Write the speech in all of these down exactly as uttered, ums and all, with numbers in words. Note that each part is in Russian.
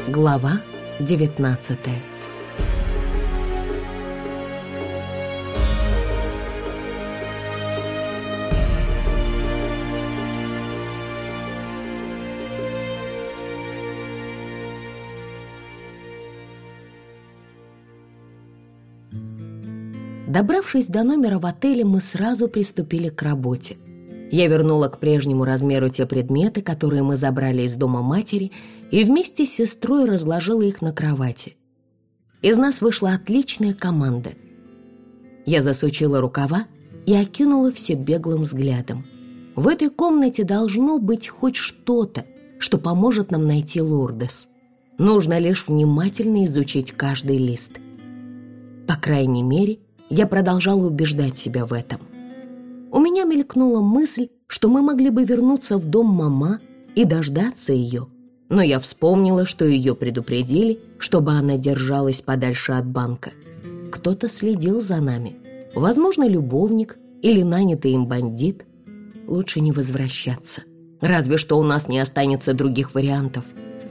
Глава девятнадцатая. Добравшись до номера в отеле, мы сразу приступили к работе. Я вернула к прежнему размеру те предметы, которые мы забрали из дома матери, и вместе с сестрой разложила их на кровати. Из нас вышла отличная команда. Я засучила рукава и окинула все беглым взглядом. В этой комнате должно быть хоть что-то, что поможет нам найти Лурдес. Нужно лишь внимательно изучить каждый лист. По крайней мере, я продолжала убеждать себя в этом. У меня мелькнула мысль, что мы могли бы вернуться в дом мама и дождаться ее, но я вспомнила, что ее предупредили, чтобы она держалась подальше от банка. Кто-то следил за нами, возможно, любовник или нанятый им бандит. Лучше не возвращаться, разве что у нас не останется других вариантов.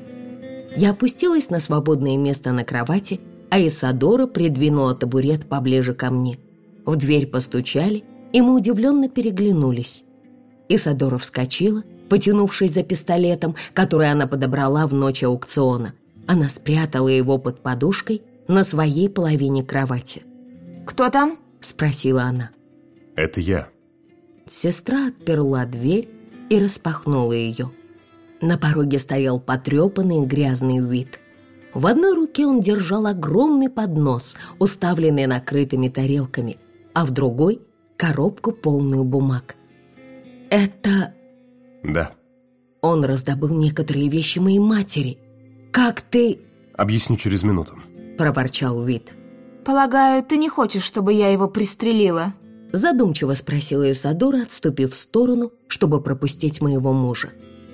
Я опустилась на свободное место на кровати, а Исадора придвинула табурет поближе ко мне. В дверь постучали, и мы удивленно переглянулись. Исадора вскочила, потянувшись за пистолетом, который она подобрала в ночь аукциона. Она спрятала его под подушкой на своей половине кровати. «Кто там?» — спросила она. «Это я». Сестра отперла дверь и распахнула ее. На пороге стоял потрепанный грязный Уит. В одной руке он держал огромный поднос, уставленный накрытыми тарелками, а в другой — коробку, полную бумаг. «Это...» «Да». «Он раздобыл некоторые вещи моей матери. Как ты...» «Объясню через минуту», — проворчал Уит. «Полагаю, ты не хочешь, чтобы я его пристрелила?» Задумчиво спросила Исадора, отступив в сторону, чтобы пропустить моего мужа.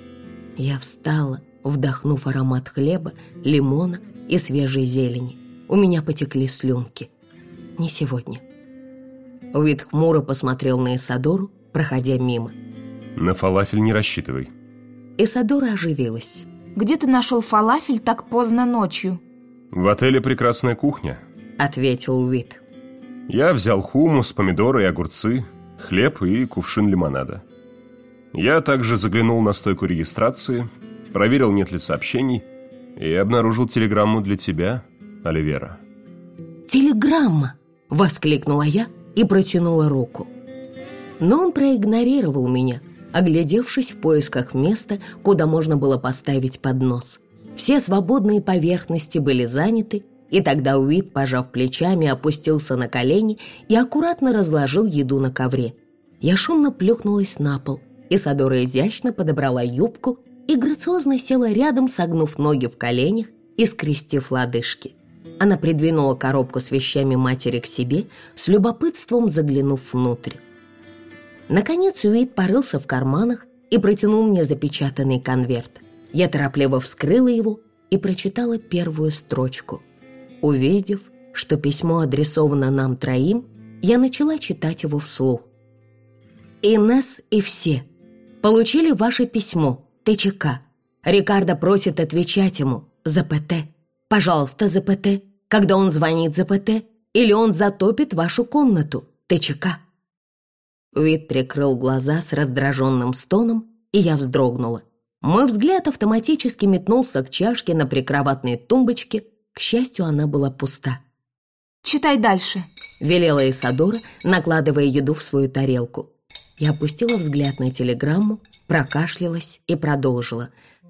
Я встала, вдохнув аромат хлеба, лимона и свежей зелени. У меня потекли слюнки. Не сегодня. Уит хмуро посмотрел на Исадору, проходя мимо. «На фалафель не рассчитывай». Исадора оживилась. «Где ты нашел фалафель так поздно ночью?» «В отеле прекрасная кухня», — ответил Уит. «Я взял хумус, помидоры и огурцы, хлеб и кувшин лимонада. Я также заглянул на стойку регистрации, проверил, нет ли сообщений, и обнаружил телеграмму для тебя, Оливера». «Телеграмма!» — воскликнула я и протянула руку. Но он проигнорировал меня, оглядевшись в поисках места, куда можно было поставить поднос. Все свободные поверхности были заняты, и тогда Уит, пожав плечами, опустился на колени и аккуратно разложил еду на ковре. Я шумно плюхнулась на пол. Исадора изящно подобрала юбку и грациозно села рядом, согнув ноги в коленях и скрестив лодыжки. Она придвинула коробку с вещами матери к себе, с любопытством заглянув внутрь. Наконец Уит порылся в карманах и протянул мне запечатанный конверт. Я торопливо вскрыла его и прочитала первую строчку. Увидев, что письмо адресовано нам троим, я начала читать его вслух. «Инесс и все. Получили ваше письмо, ТЧК. Рикардо просит отвечать ему, ЗПТ. Пожалуйста, ЗПТ, когда он звонит ЗПТ, или он затопит вашу комнату, ТЧК». Уит прикрыл глаза с раздраженным стоном, и я вздрогнула. Мой взгляд автоматически метнулся к чашке на прикроватной тумбочке. К счастью, она была пуста. «Читай дальше», — велела Исадора, накладывая еду в свою тарелку. Я опустила взгляд на телеграмму, прокашлялась и продолжила.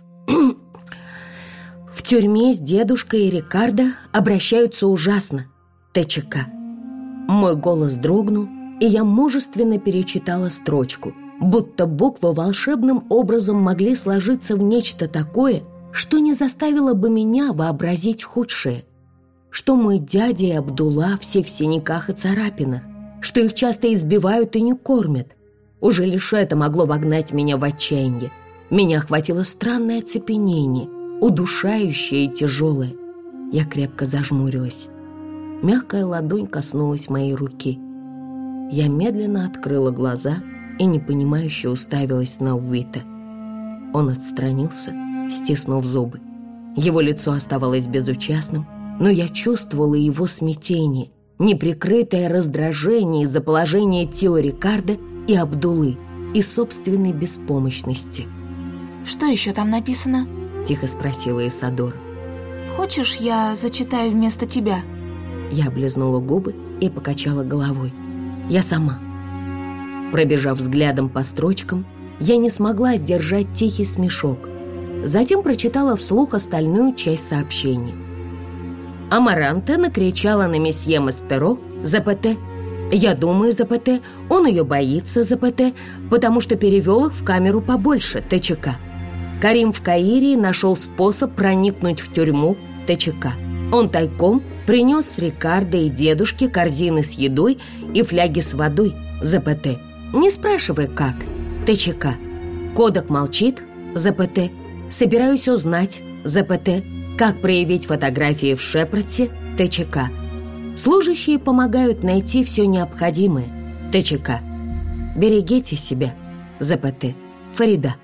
«В тюрьме с дедушкой и Рикардо обращаются ужасно. ТЧК». Мой голос дрогнул, и я мужественно перечитала строчку, будто буквы волшебным образом могли сложиться в нечто такое, что не заставило бы меня вообразить худшее. Что мой дядя и Абдулла все в синяках и царапинах, что их часто избивают и не кормят. Уже лишь это могло вогнать меня в отчаяние. Меня охватило странное оцепенение, удушающее и тяжелое. Я крепко зажмурилась. Мягкая ладонь коснулась моей руки. Я медленно открыла глаза и непонимающе уставилась на Уита. Он отстранился, стиснув зубы. Его лицо оставалось безучастным, но я чувствовала его смятение, неприкрытое раздражение из-за положения Тео Рикардо и Абдуллы и собственной беспомощности. «Что еще там написано?» — тихо спросила Исадора. «Хочешь, я зачитаю вместо тебя?» Я облизнула губы и покачала головой. «Я сама». Пробежав взглядом по строчкам, я не смогла сдержать тихий смешок. Затем прочитала вслух остальную часть сообщения. Амаранта накричала на месье Масперо за ПТ. Я думаю, за ПТ. Он ее боится за ПТ, потому что перевел их в камеру побольше, ТЧК. Карим в Каире нашел способ проникнуть в тюрьму, ТЧК. Он тайком принес с Рикардо и дедушки корзины с едой и фляги с водой, за ПТ. Не спрашивай, как, ТЧК. Кодек молчит, за ПТ. Собираюсь узнать, за ПТ, как проявить фотографии в Шепарде, ТЧК. Служащие помогают найти все необходимое, ТЧК. Берегите себя, за ПТ. Фарида.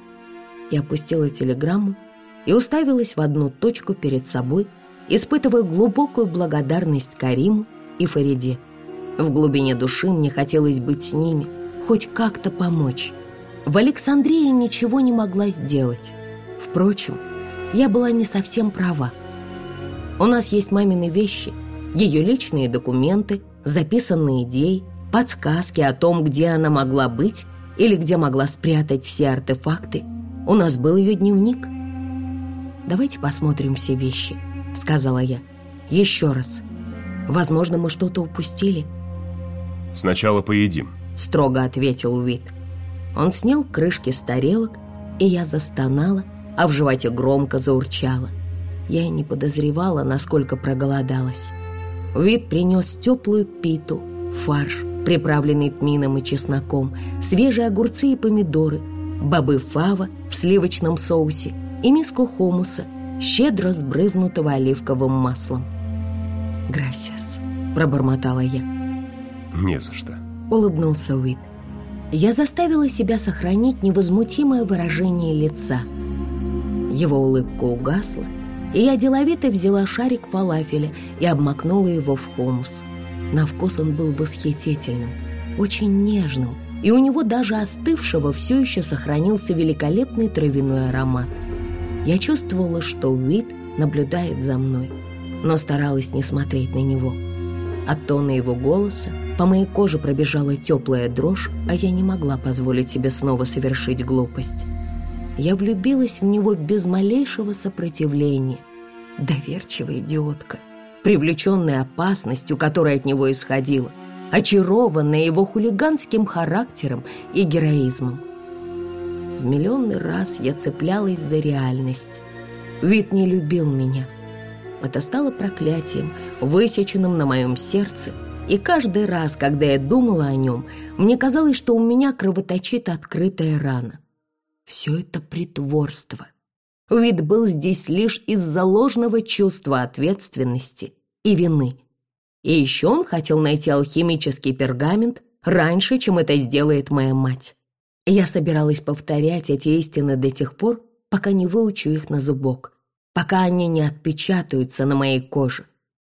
Я опустила телеграмму и уставилась в одну точку перед собой, испытывая глубокую благодарность Кариму и Фариде. В глубине души мне хотелось быть с ними, хоть как-то помочь. В Александрии ничего не могла сделать. Впрочем, я была не совсем права. У нас есть мамины вещи, ее личные документы, записанные идеи, подсказки о том, где она могла быть или где могла спрятать все артефакты. У нас был ее дневник. «Давайте посмотрим все вещи», — сказала я. «Еще раз. Возможно, мы что-то упустили». «Сначала поедим», — строго ответил Уит. Он снял крышки с тарелок, и я застонала, а в животе громко заурчало. Я и не подозревала, насколько проголодалась. Уит принес теплую питу, фарш, приправленный тмином и чесноком, свежие огурцы и помидоры, бобы фава в сливочном соусе и миску хумуса, щедро сбрызнутого оливковым маслом. «Грасиас», — пробормотала я. «Не за что», — улыбнулся Уит. Я заставила себя сохранить невозмутимое выражение лица. Его улыбка угасла, и я деловито взяла шарик фалафеля и обмакнула его в хумус. На вкус он был восхитительным, очень нежным, и у него даже остывшего все еще сохранился великолепный травяной аромат. Я чувствовала, что Уит наблюдает за мной, но старалась не смотреть на него. От тона его голоса по моей коже пробежала теплая дрожь, а я не могла позволить себе снова совершить глупость. Я влюбилась в него без малейшего сопротивления. Доверчивая идиотка, привлеченная опасностью, которая от него исходила, очарованная его хулиганским характером и героизмом. В миллионный раз я цеплялась за реальность. Уит не любил меня. Это стало проклятием, высеченным на моем сердце, и каждый раз, когда я думала о нем, мне казалось, что у меня кровоточит открытая рана. Все это притворство. Уит был здесь лишь из-за ложного чувства ответственности и вины. И еще он хотел найти алхимический пергамент раньше, чем это сделает моя мать. Я собиралась повторять эти истины до тех пор, пока не выучу их на зубок, пока они не отпечатаются на моей коже.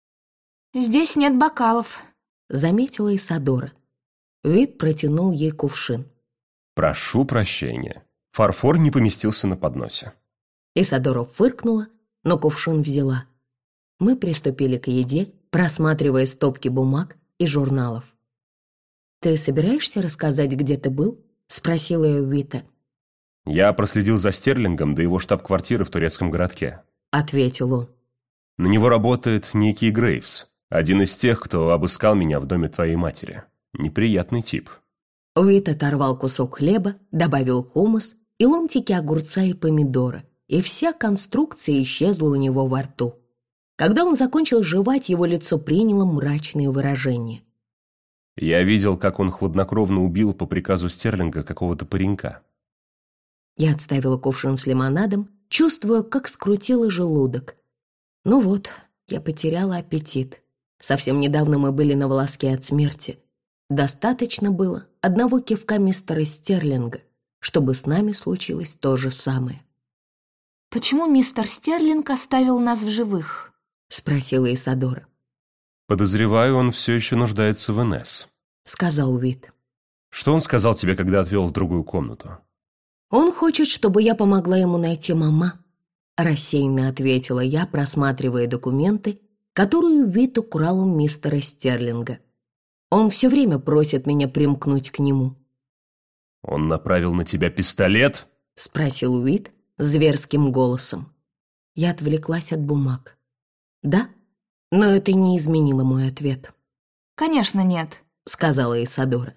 «Здесь нет бокалов», — заметила Исадора. Уит протянул ей кувшин. «Прошу прощения. Фарфор не поместился на подносе». Исадора фыркнула, но кувшин взяла. Мы приступили к еде, просматривая стопки бумаг и журналов. «Ты собираешься рассказать, где ты был?» — спросила я Уита. «Я проследил за Стерлингом до его штаб-квартиры в турецком городке», — ответил он. «На него работает некий Грейвс, один из тех, кто обыскал меня в доме твоей матери. Неприятный тип». Уит оторвал кусок хлеба, добавил хумус и ломтики огурца и помидора, и вся конструкция исчезла у него во рту. Когда он закончил жевать, его лицо приняло мрачное выражение. «Я видел, как он хладнокровно убил по приказу Стерлинга какого-то паренька». Я отставила кувшин с лимонадом, чувствуя, как скрутило желудок. Ну вот, я потеряла аппетит. Совсем недавно мы были на волоске от смерти. Достаточно было одного кивка мистера Стерлинга, чтобы с нами случилось то же самое. «Почему мистер Стерлинг оставил нас в живых?» — спросила Исадора. «Подозреваю, он все еще нуждается в Инесс», — сказал Уит. «Что он сказал тебе, когда отвел в другую комнату?» «Он хочет, чтобы я помогла ему найти мама», — рассеянно ответила я, просматривая документы, которые Уит украл у мистера Стерлинга. «Он все время просит меня примкнуть к нему». «Он направил на тебя пистолет?» — спросил Уит зверским голосом. Я отвлеклась от бумаг. «Да, но это не изменило мой ответ». «Конечно нет», — сказала Исадора.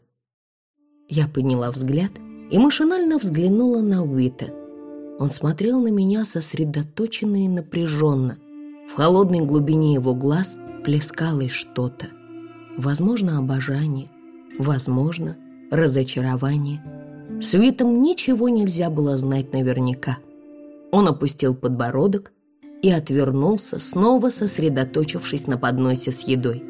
Я подняла взгляд и машинально взглянула на Уита. Он смотрел на меня сосредоточенно и напряженно. В холодной глубине его глаз плескалось что-то. Возможно, обожание, возможно, разочарование. С Уитом ничего нельзя было знать наверняка. Он опустил подбородок и отвернулся, снова сосредоточившись на подносе с едой.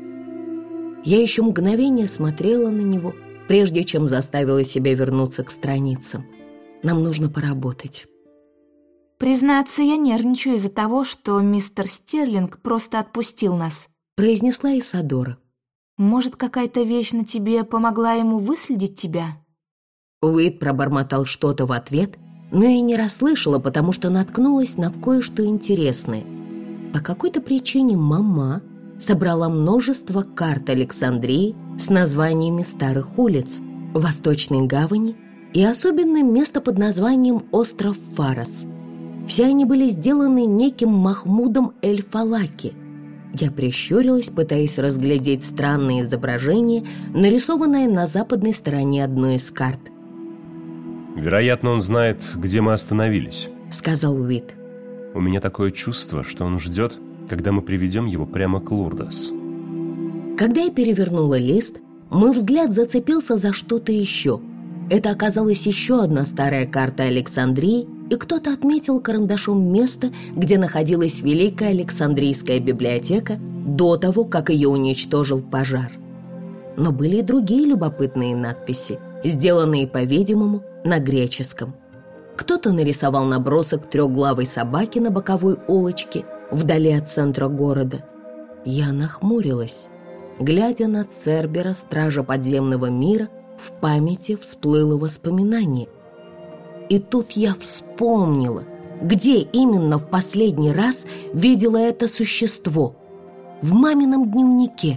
Я еще мгновение смотрела на него, прежде чем заставила себя вернуться к страницам. Нам нужно поработать. «Признаться, я нервничаю из-за того, что мистер Стерлинг просто отпустил нас», — произнесла Исадора. «Может, какая-то вещь на тебе помогла ему выследить тебя?» Уит пробормотал что-то в ответ, но я не расслышала, потому что наткнулась на кое-что интересное. По какой-то причине мама собрала множество карт Александрии с названиями старых улиц, Восточной гавани и особенно место под названием остров Фарос. Все они были сделаны неким Махмудом эль-Фалаки. Я прищурилась, пытаясь разглядеть странное изображение, нарисованное на западной стороне одной из карт. «Вероятно, он знает, где мы остановились», — сказал Уит. «У меня такое чувство, что он ждет, когда мы приведем его прямо к Лурдос». Когда я перевернула лист, мой взгляд зацепился за что-то еще. Это оказалась еще одна старая карта Александрии, и кто-то отметил карандашом место, где находилась Великая Александрийская библиотека до того, как ее уничтожил пожар. Но были и другие любопытные надписи, сделанные, по-видимому, на греческом. Кто-то нарисовал набросок трехглавой собаки на боковой улочке вдали от центра города. Я нахмурилась. Глядя на Цербера, стража подземного мира, в памяти всплыло воспоминание. И тут я вспомнила, где именно в последний раз видела это существо. В мамином дневнике.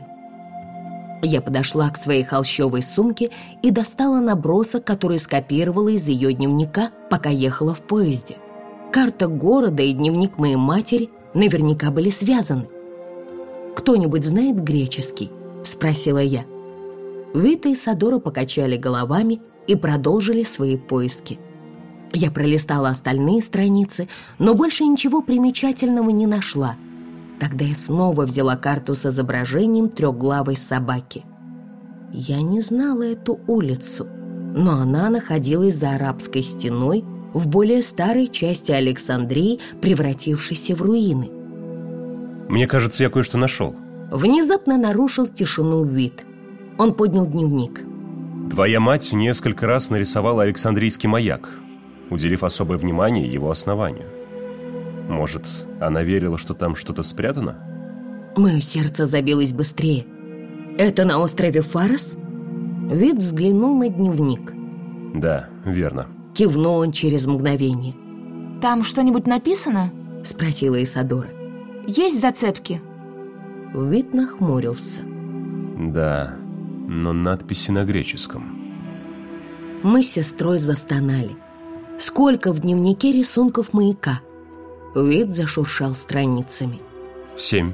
Я подошла к своей холщовой сумке и достала набросок, который скопировала из ее дневника, пока ехала в поезде. Карта города и дневник моей матери наверняка были связаны. «Кто-нибудь знает греческий?» — спросила я. Уит и Исадора покачали головами и продолжили свои поиски. Я пролистала остальные страницы, но больше ничего примечательного не нашла. Тогда я снова взяла карту с изображением трехглавой собаки. Я не знала эту улицу, но она находилась за Арабской стеной в более старой части Александрии, превратившейся в руины. «Мне кажется, я кое-что нашел». Внезапно нарушил тишину Уит. Он поднял дневник. «Твоя мать несколько раз нарисовала Александрийский маяк, уделив особое внимание его основанию. Может, она верила, что там что-то спрятано?» Мое сердце забилось быстрее. «Это на острове Фарос?» Уит взглянул на дневник. «Да, верно». Кивнул он через мгновение. «Там что-нибудь написано?» — спросила Исадора. «Есть зацепки?» Уит нахмурился. «Да, но надписи на греческом». Мы с сестрой застонали. Сколько в дневнике рисунков маяка? Уит зашуршал страницами. «Семь».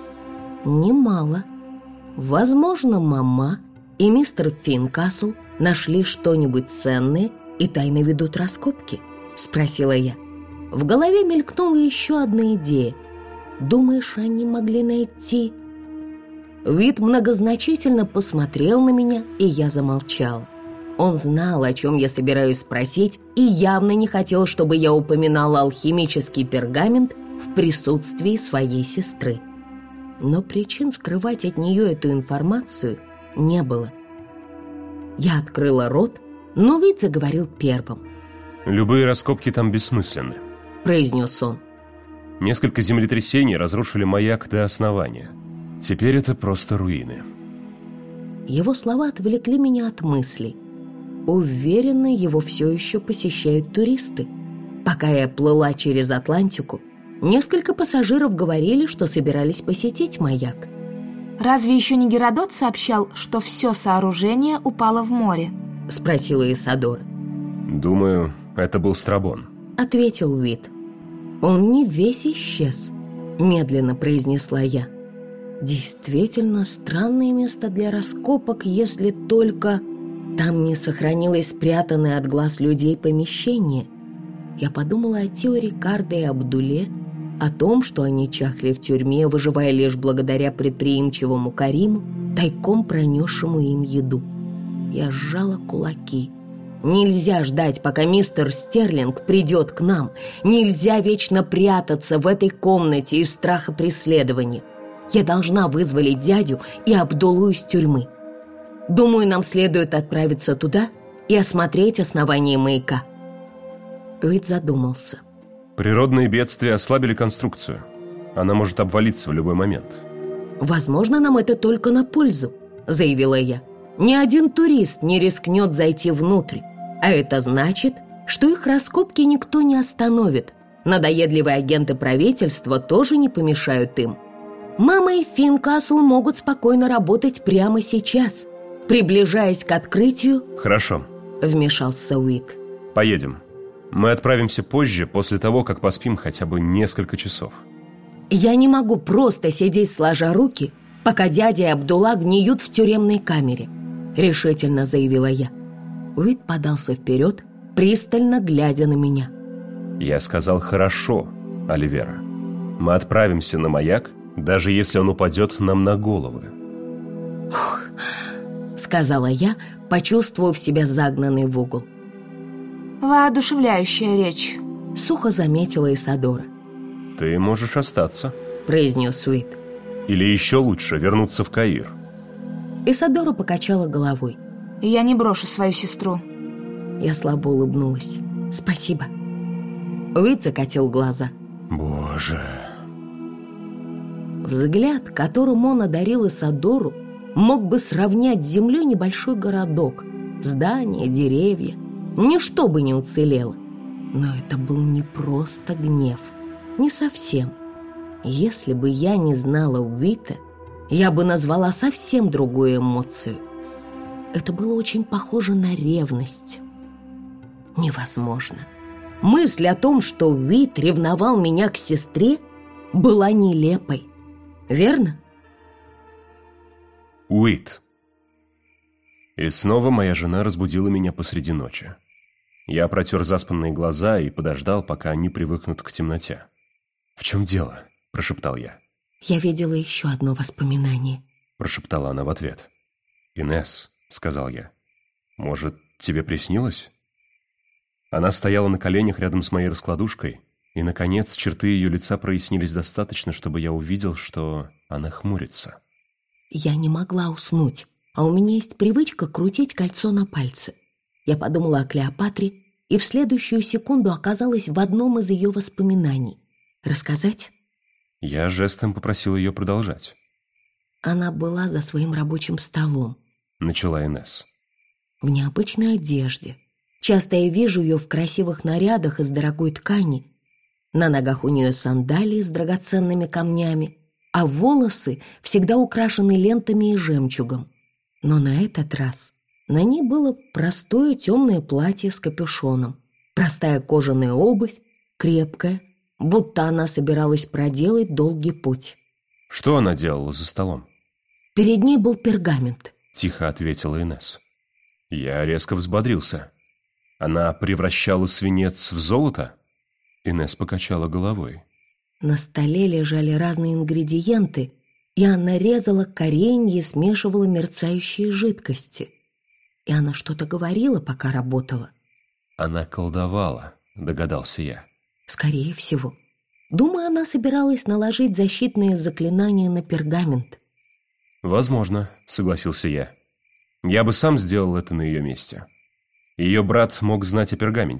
Немало. Возможно, мама и мистер Финкасл нашли что-нибудь ценное и тайно ведут раскопки, спросила я. В голове мелькнула еще одна идея. Думаешь, они могли найти... Уит многозначительно посмотрел на меня, и я замолчала. Он знал, о чем я собираюсь спросить, и явно не хотел, чтобы я упоминала алхимический пергамент в присутствии своей сестры. Но причин скрывать от нее эту информацию не было. Я открыла рот, но Уит заговорил первым. «Любые раскопки там бессмысленны. — произнес он. Несколько землетрясений разрушили маяк до основания. Теперь это просто руины. Его слова отвлекли меня от мыслей. Уверена, его все еще посещают туристы. Пока я плыла через Атлантику, несколько пассажиров говорили, что собирались посетить маяк. «Разве еще не Геродот сообщал, что все сооружение упало в море?» — спросила Исадора. «Думаю, это был Страбон», — ответил Уит. «Он не весь исчез», — медленно произнесла я. «Действительно странное место для раскопок, если только там не сохранилось спрятанное от глаз людей помещение». Я подумала о Тео Рикардо и Абдуле, о том, что они чахли в тюрьме, выживая лишь благодаря предприимчивому Кариму, тайком пронесшему им еду. Я сжала кулаки. Нельзя ждать, пока мистер Стерлинг придет к нам. Нельзя вечно прятаться в этой комнате из страха преследования. Я должна вызволить дядю и Абдулу из тюрьмы. Думаю, нам следует отправиться туда и осмотреть основание маяка». Уит задумался. «Природные бедствия ослабили конструкцию. Она может обвалиться в любой момент». «Возможно, нам это только на пользу», — заявила я. «Ни один турист не рискнет зайти внутрь, а это значит, что их раскопки никто не остановит. Надоедливые агенты правительства тоже не помешают им. Мама и Финкасл могут спокойно работать прямо сейчас, приближаясь к открытию». «Хорошо», — вмешался Уит. «Поедем. Мы отправимся позже, после того, как поспим хотя бы несколько часов». «Я не могу просто сидеть сложа руки, пока дядя и Абдулла гниют в тюремной камере», — решительно заявила я. Уит подался вперед, пристально глядя на меня. «Я сказал «хорошо», Оливера. Мы отправимся на маяк, даже если он упадет нам на головы». «Фух», — сказала я, почувствовав себя загнанной в угол. «Воодушевляющая речь», — сухо заметила Исадора. «Ты можешь остаться», — произнес Уит. «Или еще лучше вернуться в Каир». Исадора покачала головой. «Я не брошу свою сестру». Я слабо улыбнулась. «Спасибо». Уит закатил глаза. «Боже». Взгляд, которым он одарил Исадору, мог бы сравнять с землей небольшой городок. Здания, деревья. Ничто бы не уцелело. Но это был не просто гнев. Не совсем. Если бы я не знала Уита, я бы назвала совсем другую эмоцию. Это было очень похоже на ревность. Невозможно. Мысль о том, что Уит ревновал меня к сестре, была нелепой. Верно? Уит. И снова моя жена разбудила меня посреди ночи. Я протер заспанные глаза и подождал, пока они привыкнут к темноте. «В чем дело?» – прошептал я. «Я видела еще одно воспоминание», – прошептала она в ответ. «Инесс», – сказал я, – «может, тебе приснилось?» Она стояла на коленях рядом с моей раскладушкой, и, наконец, черты ее лица прояснились достаточно, чтобы я увидел, что она хмурится. «Я не могла уснуть, а у меня есть привычка крутить кольцо на пальце. Я подумала о Клеопатре и в следующую секунду оказалась в одном из ее воспоминаний. Рассказать?» Я жестом попросил ее продолжать. «Она была за своим рабочим столом», — начала Инесс. «в необычной одежде. Часто я вижу ее в красивых нарядах из дорогой ткани. На ногах у нее сандалии с драгоценными камнями, а волосы всегда украшены лентами и жемчугом. Но на этот раз на ней было простое темное платье с капюшоном, простая кожаная обувь, крепкая, будто она собиралась проделать долгий путь». «Что она делала за столом?» «Перед ней был пергамент», — тихо ответила Инесс. Я резко взбодрился. Она превращала свинец в золото? Инесс покачала головой. На столе лежали разные ингредиенты, и она резала коренья и смешивала мерцающие жидкости. И она что-то говорила, пока работала. Она колдовала, догадался я. Скорее всего. Думаю, она собиралась наложить защитные заклинания на пергамент. Возможно, согласился я. Я бы сам сделал это на ее месте. Ее брат мог знать о пергаменте.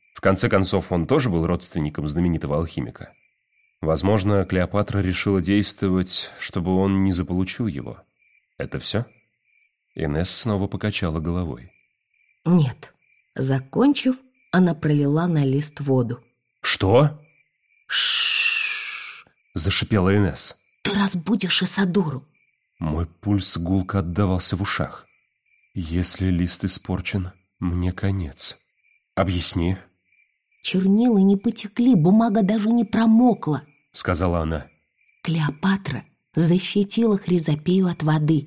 В конце концов, он тоже был родственником знаменитого алхимика. Возможно, Клеопатра решила действовать, чтобы он не заполучил его. Это все? Инесс снова покачала головой. Нет. Закончив, она пролила на лист воду. «Что?» «Ш-ш-ш!» – зашипела Инесс. «Ты разбудишь Исадору!» Мой пульс гулко отдавался в ушах. «Если лист испорчен, мне конец. Объясни». «Чернила не потекли, бумага даже не промокла», — сказала она. «Клеопатра защитила Хризопею от воды».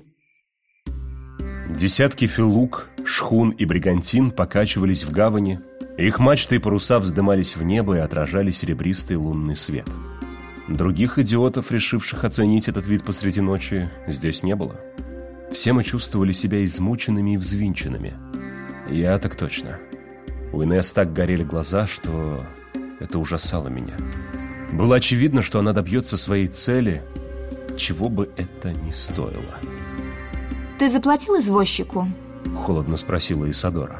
Десятки филук, шхун и бригантин покачивались в гавани, их мачты и паруса вздымались в небо и отражали серебристый лунный свет. Других идиотов, решивших оценить этот вид посреди ночи, здесь не было. Все мы чувствовали себя измученными и взвинченными. Я так точно. У Инесс так горели глаза, что это ужасало меня. Было очевидно, что она добьется своей цели, чего бы это ни стоило. «Ты заплатил извозчику?» — холодно спросила Исадора.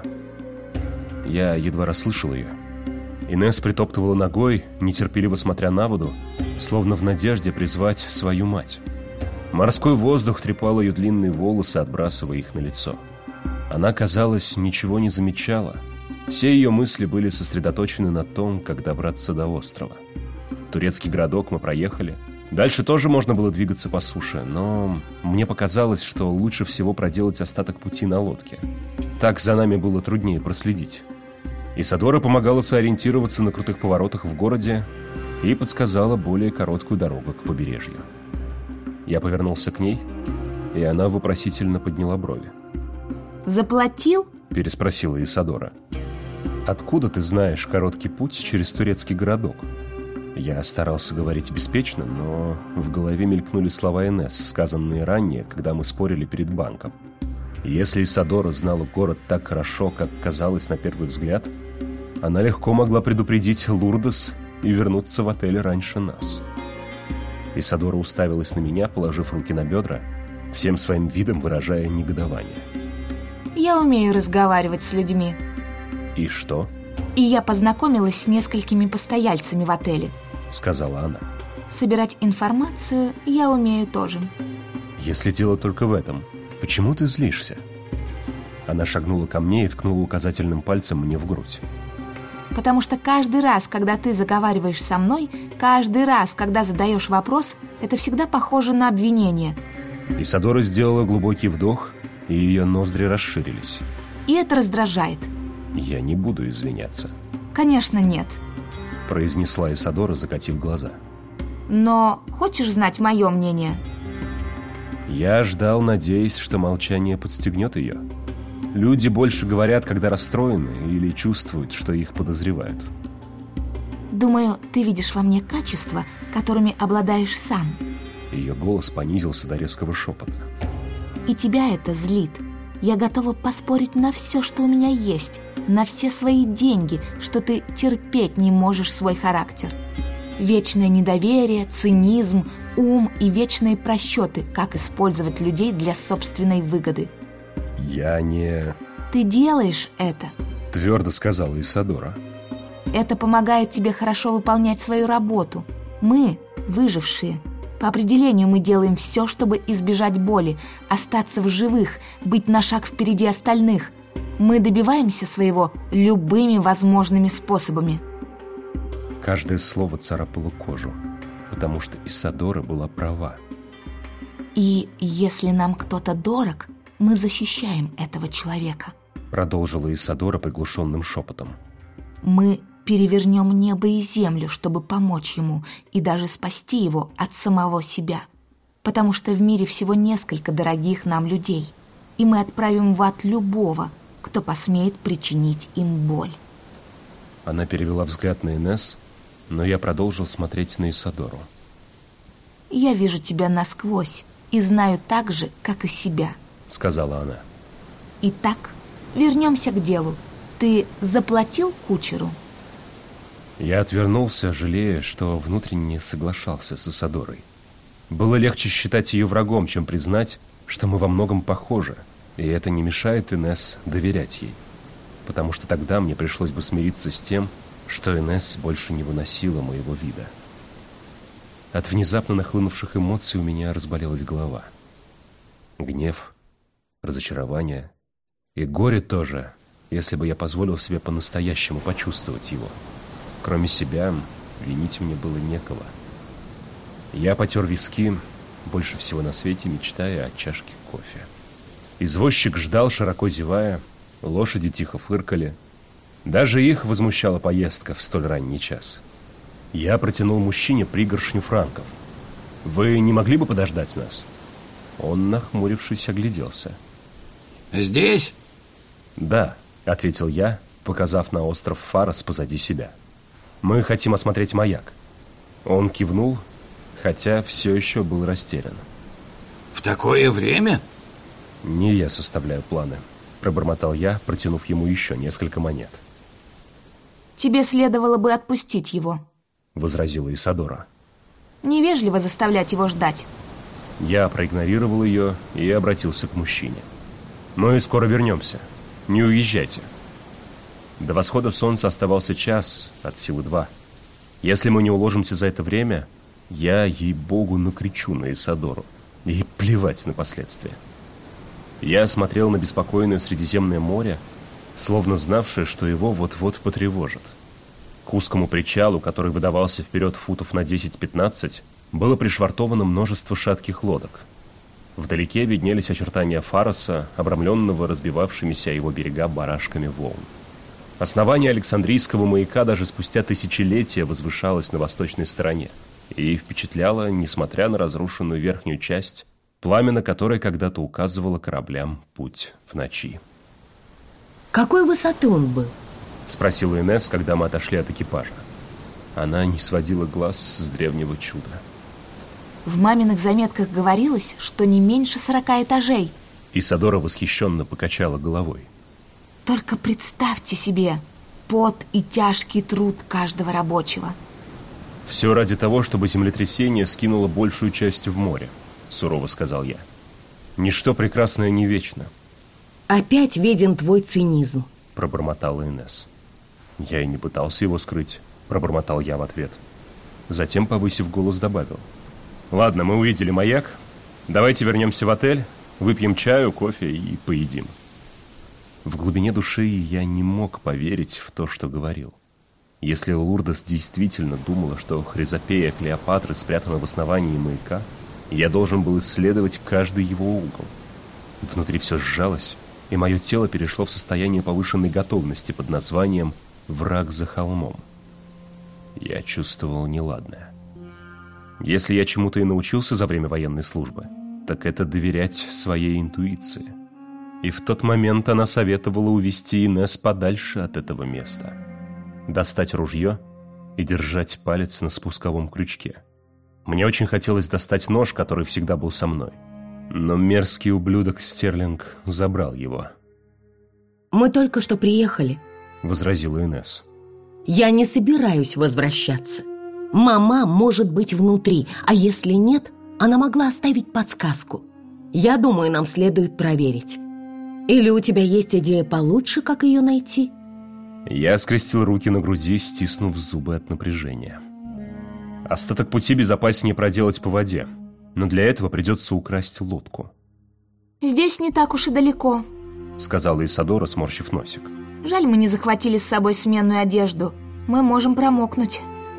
Я едва расслышал ее. Инесс притоптывала ногой, нетерпеливо смотря на воду, словно в надежде призвать свою мать. Морской воздух трепал ее длинные волосы, отбрасывая их на лицо. Она, казалось, ничего не замечала. Все ее мысли были сосредоточены на том, как добраться до острова. Турецкий городок мы проехали. Дальше тоже можно было двигаться по суше, но мне показалось, что лучше всего проделать остаток пути на лодке. Так за нами было труднее проследить. Исадора помогала сориентироваться на крутых поворотах в городе и подсказала более короткую дорогу к побережью. Я повернулся к ней, и она вопросительно подняла брови. «Заплатил?» – переспросила Исадора. «Откуда ты знаешь короткий путь через турецкий городок?» Я старался говорить беспечно, но в голове мелькнули слова Инесс, сказанные ранее, когда мы спорили перед банком. Если Исадора знала город так хорошо, как казалось на первый взгляд, она легко могла предупредить Лурдес и вернуться в отель раньше нас. Исадора уставилась на меня, положив руки на бедра, всем своим видом выражая негодование. «Я умею разговаривать с людьми». «И что?» «И я познакомилась с несколькими постояльцами в отеле», — сказала она. «Собирать информацию я умею тоже». «Если дело только в этом, почему ты злишься?» Она шагнула ко мне и ткнула указательным пальцем мне в грудь. «Потому что каждый раз, когда ты заговариваешь со мной, каждый раз, когда задаешь вопрос, это всегда похоже на обвинение». Исадора сделала глубокий вдох, и ее ноздри расширились. «И это раздражает». «Я не буду извиняться». «Конечно, нет», — произнесла Исадора, закатив глаза. «Но хочешь знать мое мнение?» Я ждал, надеясь, что молчание подстегнет ее. Люди больше говорят, когда расстроены или чувствуют, что их подозревают. «Думаю, ты видишь во мне качества, которыми обладаешь сам». Ее голос понизился до резкого шепота. «И тебя это злит. Я готова поспорить на все, что у меня есть, на все свои деньги, что ты терпеть не можешь свой характер. Вечное недоверие, цинизм, ум и вечные просчеты, как использовать людей для собственной выгоды». «Я не...» «Ты делаешь это», — твердо сказала Исадора. «Это помогает тебе хорошо выполнять свою работу. Мы, выжившие, по определению мы делаем все, чтобы избежать боли, остаться в живых, быть на шаг впереди остальных. Мы добиваемся своего любыми возможными способами». Каждое слово царапало кожу, потому что Исадора была права. «И если нам кто-то дорог, мы защищаем этого человека», — продолжила Исадора приглушенным шепотом. «Мы перевернем небо и землю, чтобы помочь ему и даже спасти его от самого себя, потому что в мире всего несколько дорогих нам людей, и мы отправим в ад любого, кто посмеет причинить им боль». Она перевела взгляд на Инесс, но я продолжил смотреть на Исадору. «Я вижу тебя насквозь и знаю так же, как и себя», — сказала она. «Итак, вернемся к делу. Ты заплатил кучеру?» Я отвернулся, жалея, что внутренне соглашался с Исадорой. Было легче считать ее врагом, чем признать, что мы во многом похожи, и это не мешает Инесс доверять ей. потому что тогда мне пришлось бы смириться с тем, что Инесс больше не выносила моего вида. От внезапно нахлынувших эмоций у меня разболелась голова. Гнев, разочарование и горе тоже, если бы я позволил себе по-настоящему почувствовать его. Кроме себя, винить мне было некого. Я потер виски, больше всего на свете мечтая о чашке кофе. Извозчик ждал, широко зевая, лошади тихо фыркали. Даже их возмущала поездка в столь ранний час. Я протянул мужчине пригоршню франков. «Вы не могли бы подождать нас?» Он, нахмурившись, огляделся. «Здесь?» «Да», — ответил я, показав на остров Фарос позади себя. «Мы хотим осмотреть маяк». Он кивнул, хотя все еще был растерян. «В такое время?» «Не я составляю планы», — пробормотал я, протянув ему еще несколько монет. «Тебе следовало бы отпустить его», — возразила Исадора. «Невежливо заставлять его ждать». Я проигнорировал ее и обратился к мужчине. «Мы скоро вернемся. Не уезжайте». До восхода солнца оставался час, от силы два. Если мы не уложимся за это время, я, ей-богу, накричу на Исадору. И плевать на последствия. Я смотрел на беспокойное Средиземное море, словно знавшее, что его вот-вот потревожит. К узкому причалу, который выдавался вперед футов на десять-пятнадцать, было пришвартовано множество шатких лодок. Вдалеке виднелись очертания Фароса, обрамленного разбивавшимися о его берега барашками волн. Основание Александрийского маяка даже спустя тысячелетия возвышалось на восточной стороне и впечатляло, несмотря на разрушенную верхнюю часть, пламя на которой когда-то указывало кораблям путь в ночи. «Какой высоты он был?» — спросила Инесс, когда мы отошли от экипажа. Она не сводила глаз с древнего чуда. В маминых заметках говорилось, что не меньше сорока этажей. Исадора восхищенно покачала головой. Только представьте себе пот и тяжкий труд каждого рабочего. «Все ради того, чтобы землетрясение скинуло большую часть в море», — сурово сказал я. «Ничто прекрасное не вечно». «Опять виден твой цинизм», — пробормотала Инесс. «Я и не пытался его скрыть», — пробормотал я в ответ. Затем, повысив голос, добавил. «Ладно, мы увидели маяк. Давайте вернемся в отель, выпьем чаю, кофе и поедим». В глубине души я не мог поверить в то, что говорил. Если Лурдес действительно думала, что Хризопея Клеопатры спрятана в основании маяка, я должен был исследовать каждый его угол. Внутри все сжалось, и мое тело перешло в состояние повышенной готовности под названием «Враг за холмом». Я чувствовал неладное. Если я чему-то и научился за время военной службы, так это доверять своей интуиции. И в тот момент она советовала увести Инесс подальше от этого места. Достать ружье и держать палец на спусковом крючке. Мне очень хотелось достать нож, который всегда был со мной. Но мерзкий ублюдок Стерлинг забрал его. «Мы только что приехали», — возразила Инесс. «Я не собираюсь возвращаться. Мама может быть внутри, а если нет, она могла оставить подсказку. Я думаю, нам следует проверить. Или у тебя есть идея получше, как ее найти?» Я скрестил руки на груди, стиснув зубы от напряжения. Остаток пути безопаснее проделать по воде, но для этого придется украсть лодку. «Здесь не так уж и далеко», — сказала Исадора, сморщив носик. «Жаль, мы не захватили с собой сменную одежду. Мы можем промокнуть».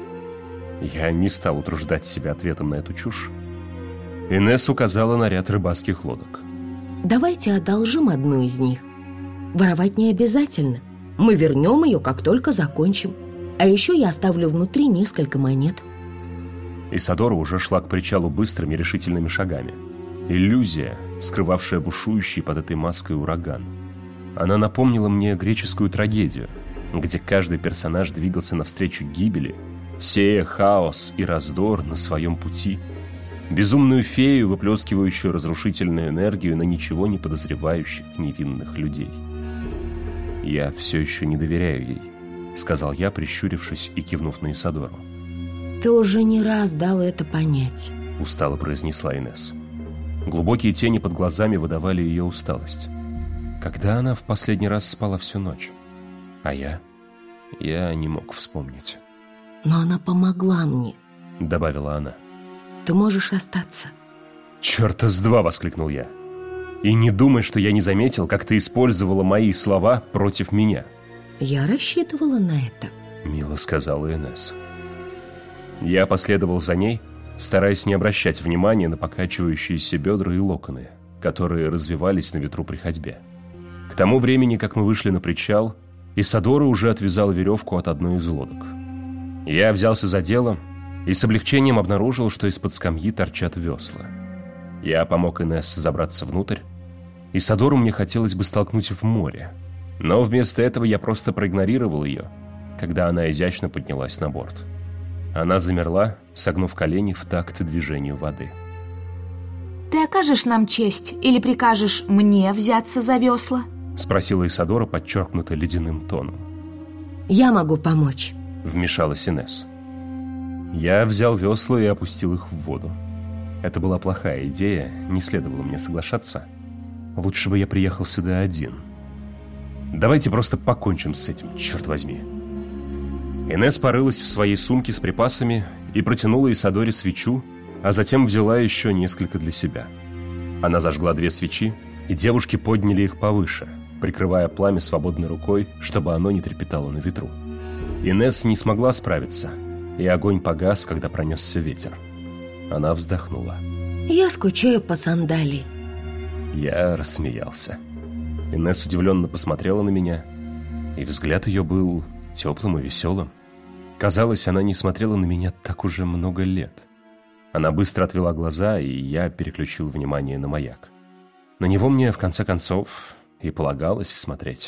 Я не стал утруждать себя ответом на эту чушь. Инесс указала на ряд рыбацких лодок. «Давайте одолжим одну из них. Воровать не обязательно. Мы вернем ее, как только закончим. А еще я оставлю внутри несколько монет». Исадора уже шла к причалу быстрыми решительными шагами. Иллюзия, скрывавшая бушующий под этой маской ураган. Она напомнила мне греческую трагедию, где каждый персонаж двигался навстречу гибели, сея хаос и раздор на своем пути. Безумную фею, выплескивающую разрушительную энергию на ничего не подозревающих невинных людей. «Я все еще не доверяю ей», — сказал я, прищурившись и кивнув на Исадору. «Ты уже не раз дал это понять», — устало произнесла Инесс. Глубокие тени под глазами выдавали ее усталость. Когда она в последний раз спала всю ночь? А я? Я не мог вспомнить. «Но она помогла мне», — добавила она. «Ты можешь остаться». «Чёрта с два!» — воскликнул я. «И не думай, что я не заметил, как ты использовала мои слова против меня». «Я рассчитывала на это», — мило сказала Инесс. Я последовал за ней, стараясь не обращать внимания на покачивающиеся бедра и локоны, которые развивались на ветру при ходьбе. К тому времени, как мы вышли на причал, Исадора уже отвязала веревку от одной из лодок. Я взялся за дело и с облегчением обнаружил, что из-под скамьи торчат весла. Я помог Инесс забраться внутрь. Исадору мне хотелось бы столкнуть в море, но вместо этого я просто проигнорировал ее, когда она изящно поднялась на борт. Она замерла, согнув колени в такт движению воды. «Ты окажешь нам честь или прикажешь мне взяться за весла?» — спросила Исадора подчеркнуто ледяным тоном. «Я могу помочь», — вмешалась Инесс. Я взял весла и опустил их в воду. Это была плохая идея, не следовало мне соглашаться. Лучше бы я приехал сюда один. Давайте просто покончим с этим, черт возьми. Инесс порылась в своей сумке с припасами и протянула Исадоре свечу, а затем взяла еще несколько для себя. Она зажгла две свечи, и девушки подняли их повыше, прикрывая пламя свободной рукой, чтобы оно не трепетало на ветру. Инесс не смогла справиться, и огонь погас, когда пронесся ветер. Она вздохнула. «Я скучаю по сандалии». Я рассмеялся. Инесс удивленно посмотрела на меня, и взгляд ее был теплым и веселым. Казалось, она не смотрела на меня так уже много лет. Она быстро отвела глаза, и я переключил внимание на маяк. На него мне, в конце концов, и полагалось смотреть.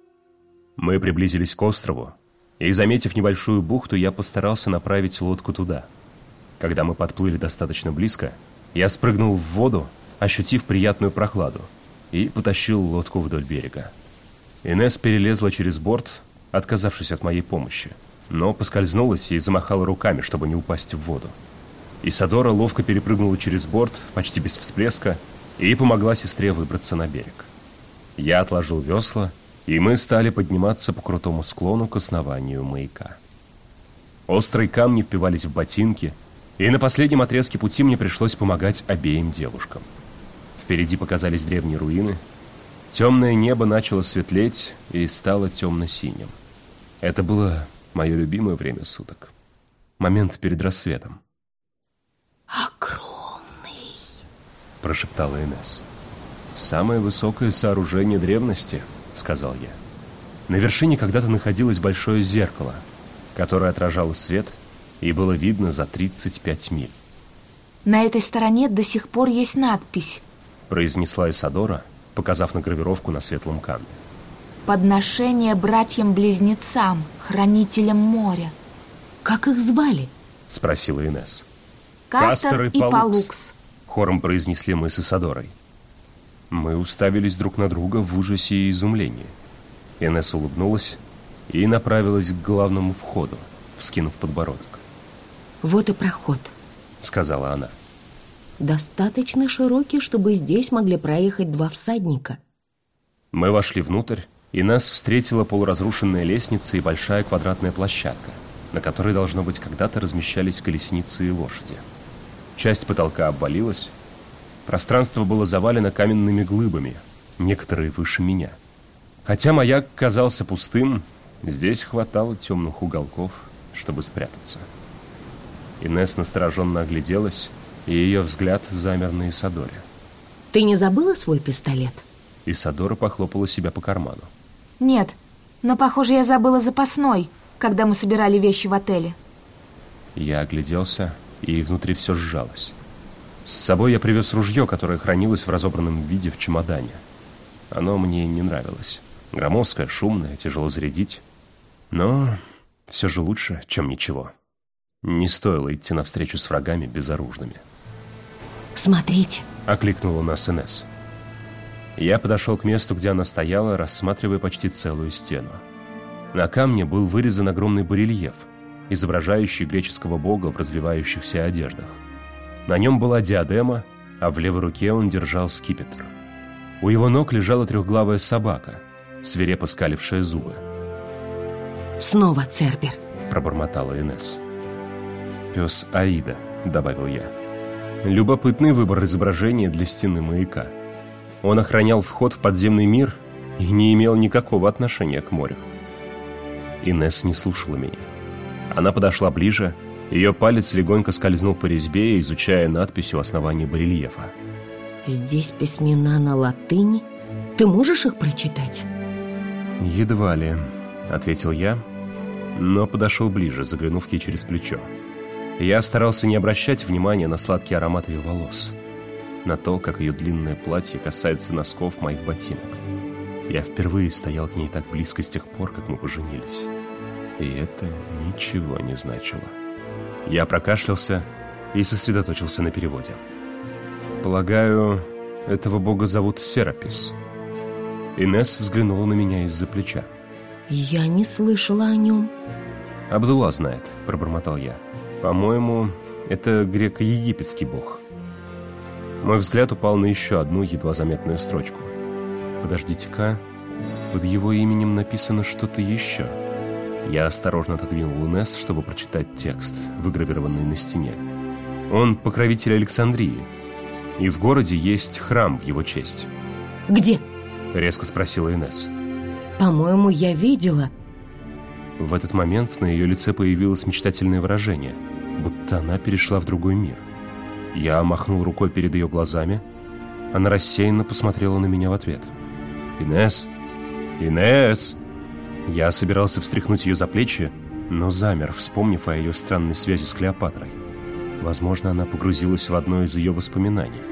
Мы приблизились к острову, и, заметив небольшую бухту, я постарался направить лодку туда. Когда мы подплыли достаточно близко, я спрыгнул в воду, ощутив приятную прохладу, и потащил лодку вдоль берега. Инесс перелезла через борт, отказавшись от моей помощи, но поскользнулась и замахала руками, чтобы не упасть в воду. Исадора ловко перепрыгнула через борт, почти без всплеска, и помогла сестре выбраться на берег. Я отложил весла, и мы стали подниматься по крутому склону к основанию маяка. Острые камни впивались в ботинки, и на последнем отрезке пути мне пришлось помогать обеим девушкам. Впереди показались древние руины. Темное небо начало светлеть и стало темно-синим. Это было мое любимое время суток. Момент перед рассветом. «Огромный», — прошептала Инесс. «Самое высокое сооружение древности», — сказал я. На вершине когда-то находилось большое зеркало, которое отражало свет, и было видно за тридцать пять миль. «На этой стороне до сих пор есть надпись», — произнесла Исадора, показав на гравировку на светлом камне. «Подношение братьям-близнецам, хранителям моря». «Как их звали?» — спросила Инесс. «Кастор и Палукс», — хором произнесли мы с Исадорой. Мы уставились друг на друга в ужасе и изумлении. Инесс улыбнулась и направилась к главному входу, вскинув подбородок. «Вот и проход», — сказала она. «Достаточно широкий, чтобы здесь могли проехать два всадника». Мы вошли внутрь, и нас встретила полуразрушенная лестница и большая квадратная площадка, на которой, должно быть, когда-то размещались колесницы и лошади. Часть потолка обвалилась. Пространство было завалено каменными глыбами, некоторые выше меня. Хотя маяк казался пустым, здесь хватало темных уголков, чтобы спрятаться. Инесс настороженно огляделась, и ее взгляд замер на Исадоре. «Ты не забыла свой пистолет?» Исадора похлопала себя по карману. «Нет, но, похоже, я забыла запасной, когда мы собирали вещи в отеле». Я огляделся, и внутри все сжалось. С собой я привез ружье, которое хранилось в разобранном виде в чемодане. Оно мне не нравилось. Громоздкое, шумное, тяжело зарядить. Но все же лучше, чем ничего. Не стоило идти навстречу с врагами безоружными. «Смотрите!» — окликнула нас Инесс. Я подошел к месту, где она стояла, рассматривая почти целую стену. На камне был вырезан огромный барельеф, изображающий греческого бога в развивающихся одеждах. На нем была диадема, а в левой руке он держал скипетр. У его ног лежала трехглавая собака, свирепо скалившая зубы. Снова Цербер, пробормотала Инесс. Пес Аида, добавил я. Любопытный выбор изображения для стены маяка. Он охранял вход в подземный мир и не имел никакого отношения к морю. Инесс не слушала меня. Она подошла ближе, ее палец легонько скользнул по резьбе, изучая надпись у основания барельефа. Здесь письмена на латыни. Ты можешь их прочитать? Едва ли, ответил я, но подошел ближе, заглянув ей через плечо. Я старался не обращать внимания на сладкий аромат ее волос, на то, как ее длинное платье касается носков моих ботинок. Я впервые стоял к ней так близко с тех пор, как мы поженились. И это ничего не значило. Я прокашлялся и сосредоточился на переводе. Полагаю, этого бога зовут Серапис. Инесс взглянула на меня из-за плеча. Я не слышала о нем. Абдулла знает, пробормотал я. По-моему, это греко-египетский бог. Мой взгляд упал на еще одну едва заметную строчку. Подождите-ка, под его именем написано что-то еще. Я осторожно отодвинул Инесс, чтобы прочитать текст, выгравированный на стене. Он покровитель Александрии, и в городе есть храм в его честь. Где? Резко спросила Инесс. По-моему, я видела. В этот момент на ее лице появилось мечтательное выражение, будто она перешла в другой мир. Я махнул рукой перед ее глазами. Она рассеянно посмотрела на меня в ответ. «Инесс! Инесс!» Я собирался встряхнуть ее за плечи, но замер, вспомнив о ее странной связи с Клеопатрой. Возможно, она погрузилась в одно из ее воспоминаний.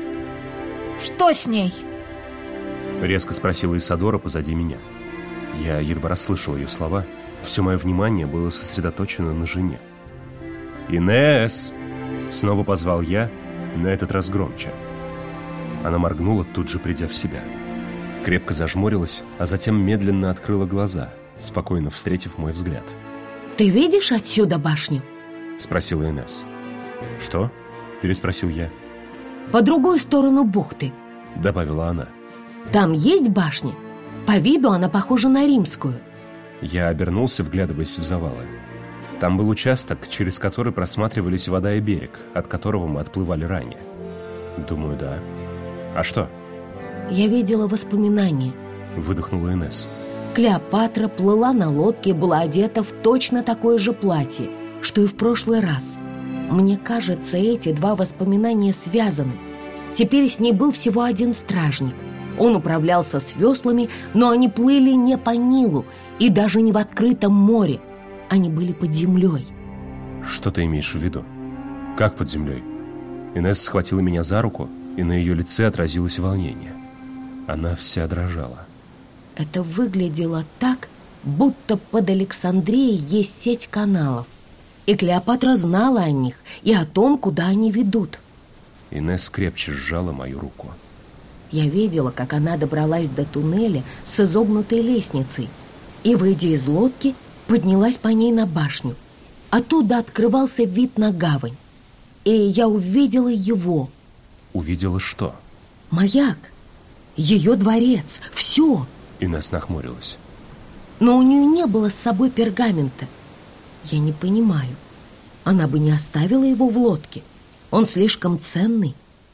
Что с ней? Резко спросила Исадора позади меня. Я едва расслышал ее слова. Все мое внимание было сосредоточено на жене. «Инесс!» Снова позвал я, на этот раз громче. Она моргнула, тут же придя в себя. Крепко зажмурилась, а затем медленно открыла глаза, спокойно встретив мой взгляд. «Ты видишь отсюда башню?» Спросила Инесс. «Что?» Переспросил я. «По другую сторону бухты», добавила она. «Там есть башня? По виду она похожа на римскую». Я обернулся, вглядываясь в завалы. Там был участок, через который просматривались вода и берег, от которого мы отплывали ранее. Думаю, да. А что? «Я видела воспоминания», выдохнула Инесс. «Клеопатра плыла на лодке и была одета в точно такое же платье, что и в прошлый раз. Мне кажется, эти два воспоминания связаны. Теперь с ней был всего один стражник. Он управлялся с веслами, но они плыли не по Нилу и даже не в открытом море. Они были под землей». «Что ты имеешь в виду? Как под землей?» Инесс схватила меня за руку, и на ее лице отразилось волнение. Она вся дрожала. Это выглядело так, будто под Александрией есть сеть каналов. И Клеопатра знала о них и о том, куда они ведут. Инесс крепче сжала мою руку. Я видела, как она добралась до туннеля с изогнутой лестницей и, выйдя из лодки, поднялась по ней на башню. Оттуда открывался вид на гавань. И я увидела его. Увидела что? Маяк. Ее дворец. Все. Инесс нахмурилась. Но у нее не было с собой пергамента. Я не понимаю. Она бы не оставила его в лодке. Он слишком ценный.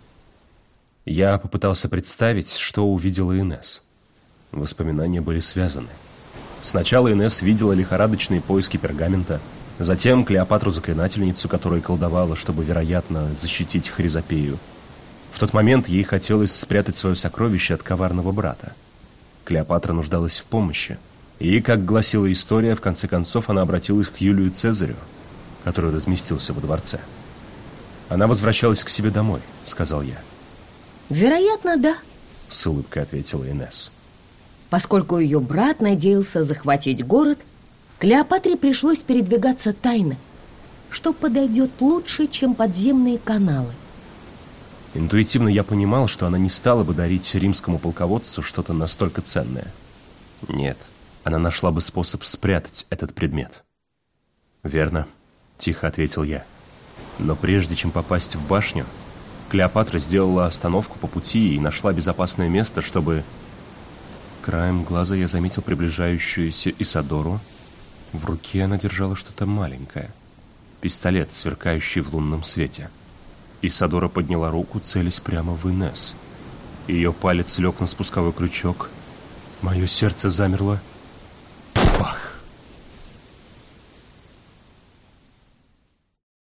Я попытался представить, что увидела Инесс. Воспоминания были связаны. Сначала Инесс видела лихорадочные поиски пергамента, затем Клеопатру-заклинательницу, которая колдовала, чтобы, вероятно, защитить Хризопею. В тот момент ей хотелось спрятать свое сокровище от коварного брата. Клеопатра нуждалась в помощи, и, как гласила история, в конце концов она обратилась к Юлию Цезарю, который разместился во дворце. «Она возвращалась к себе домой», — сказал я. «Вероятно, да», — с улыбкой ответила Инесс. Поскольку ее брат надеялся захватить город, Клеопатре пришлось передвигаться тайно, что подойдет лучше, чем подземные каналы. Интуитивно я понимал, что она не стала бы дарить римскому полководцу что-то настолько ценное. Нет, она нашла бы способ спрятать этот предмет. «Верно», — тихо ответил я. Но прежде чем попасть в башню, Клеопатра сделала остановку по пути и нашла безопасное место, чтобы... Краем глаза я заметил приближающуюся Исадору В руке она держала что-то маленькое. Пистолет, сверкающий в лунном свете. Исадора подняла руку, целясь прямо в Инесс. Ее палец лег на спусковой крючок. Мое сердце замерло